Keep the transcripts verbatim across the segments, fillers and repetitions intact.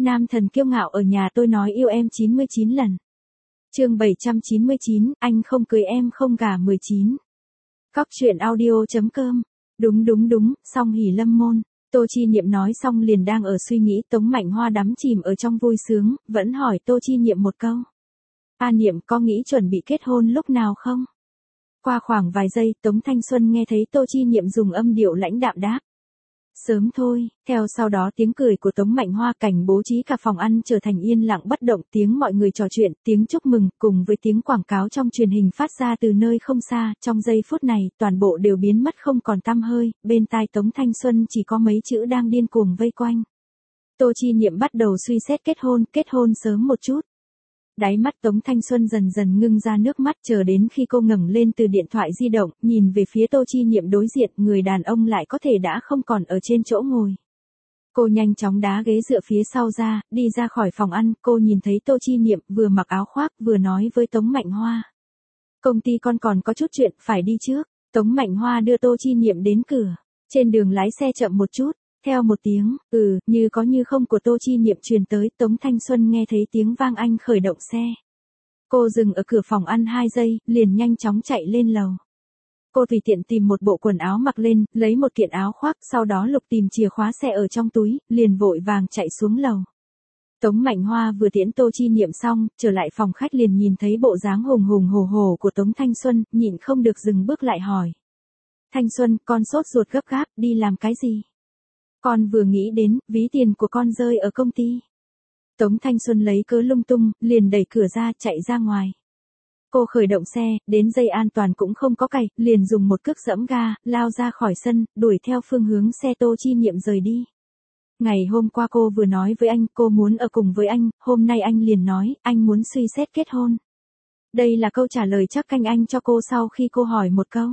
Nam thần kiêu ngạo ở nhà tôi nói yêu em chín mươi chín lần. Chương bảy trăm chín mươi chín, anh không cưới em không gả mười chín. Cóc truyện audio chấm com. Đúng đúng đúng, Song Hỷ Lâm môn. Tô Chi Niệm nói xong liền đang ở suy nghĩ, Tống Mạnh Hoa đắm chìm ở trong vui sướng, vẫn hỏi Tô Chi Niệm một câu. A Niệm có nghĩ chuẩn bị kết hôn lúc nào không? Qua khoảng vài giây, Tống Thanh Xuân nghe thấy Tô Chi Niệm dùng âm điệu lãnh đạm đáp. Sớm thôi, theo sau đó tiếng cười của Tống Mạnh Hoa, cảnh bố trí cả phòng ăn trở thành yên lặng bất động, tiếng mọi người trò chuyện, tiếng chúc mừng, cùng với tiếng quảng cáo trong truyền hình phát ra từ nơi không xa, trong giây phút này, toàn bộ đều biến mất không còn tăm hơi, bên tai Tống Thanh Xuân chỉ có mấy chữ đang điên cuồng vây quanh. Tô Chi Niệm bắt đầu suy xét kết hôn, kết hôn sớm một chút. Đáy mắt Tống Thanh Xuân dần dần ngưng ra nước mắt, chờ đến khi cô ngẩng lên từ điện thoại di động, nhìn về phía Tô Chi Niệm đối diện, người đàn ông lại có thể đã không còn ở trên chỗ ngồi. Cô nhanh chóng đá ghế dựa phía sau ra, đi ra khỏi phòng ăn, cô nhìn thấy Tô Chi Niệm vừa mặc áo khoác vừa nói với Tống Mạnh Hoa. Công ty con còn có chút chuyện, phải đi trước. Tống Mạnh Hoa đưa Tô Chi Niệm đến cửa, trên đường lái xe chậm một chút. Theo một tiếng, ừ, như có như không của Tô Chi Niệm truyền tới, Tống Thanh Xuân nghe thấy tiếng vang anh khởi động xe. Cô dừng ở cửa phòng ăn hai giây, liền nhanh chóng chạy lên lầu. Cô tùy tiện tìm một bộ quần áo mặc lên, lấy một kiện áo khoác, sau đó lục tìm chìa khóa xe ở trong túi, liền vội vàng chạy xuống lầu. Tống Mạnh Hoa vừa tiễn Tô Chi Niệm xong, trở lại phòng khách liền nhìn thấy bộ dáng hùng hùng hổ hổ của Tống Thanh Xuân, nhịn không được dừng bước lại hỏi. Thanh Xuân, con sốt ruột gấp gáp, đi làm cái gì? Con vừa nghĩ đến, ví tiền của con rơi ở công ty. Tống Thanh Xuân lấy cớ lung tung, liền đẩy cửa ra, chạy ra ngoài. Cô khởi động xe, đến dây an toàn cũng không có cày, liền dùng một cước giẫm ga, lao ra khỏi sân, đuổi theo phương hướng xe Tô Chi Niệm rời đi. Ngày hôm qua cô vừa nói với anh, cô muốn ở cùng với anh, hôm nay anh liền nói, anh muốn suy xét kết hôn. Đây là câu trả lời chắc canh anh cho cô sau khi cô hỏi một câu.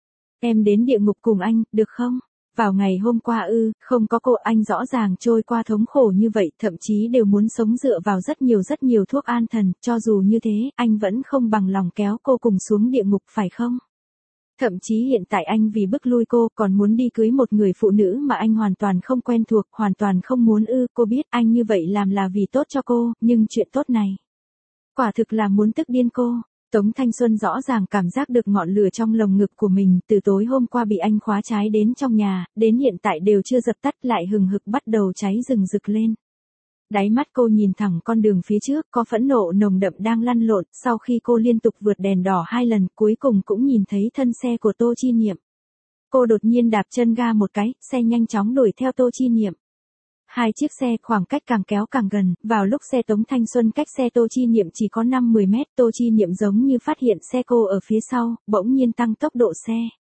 Em đến địa ngục cùng anh, được không? Vào ngày hôm qua ư, không có cô anh rõ ràng trôi qua thống khổ như vậy, thậm chí đều muốn sống dựa vào rất nhiều rất nhiều thuốc an thần, cho dù như thế, anh vẫn không bằng lòng kéo cô cùng xuống địa ngục phải không? Thậm chí hiện tại anh vì bức lui cô còn muốn đi cưới một người phụ nữ mà anh hoàn toàn không quen thuộc, hoàn toàn không muốn ư, cô biết anh như vậy làm là vì tốt cho cô, nhưng chuyện tốt này, quả thực là muốn tức điên cô. Tống Thanh Xuân rõ ràng cảm giác được ngọn lửa trong lồng ngực của mình, từ tối hôm qua bị anh khóa trái đến trong nhà, đến hiện tại đều chưa dập tắt, lại hừng hực bắt đầu cháy rừng rực lên. Đáy mắt cô nhìn thẳng con đường phía trước, có phẫn nộ nồng đậm đang lăn lộn, sau khi cô liên tục vượt đèn đỏ hai lần, cuối cùng cũng nhìn thấy thân xe của Tô Chi Niệm. Cô đột nhiên đạp chân ga một cái, xe nhanh chóng đuổi theo Tô Chi Niệm. Hai chiếc xe khoảng cách càng kéo càng gần, vào lúc xe Tống Thanh Xuân cách xe Tô Chi Niệm chỉ có năm mười mét, Tô Chi Niệm giống như phát hiện xe cô ở phía sau, bỗng nhiên tăng tốc độ xe.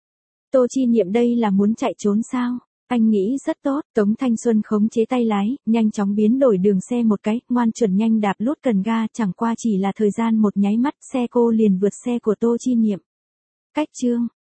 Tô Chi Niệm đây là muốn chạy trốn sao? Anh nghĩ rất tốt, Tống Thanh Xuân khống chế tay lái, nhanh chóng biến đổi đường xe một cái, ngoan chuẩn nhanh đạp lút cần ga, chẳng qua chỉ là thời gian một nháy mắt, xe cô liền vượt xe của Tô Chi Niệm. Cách chương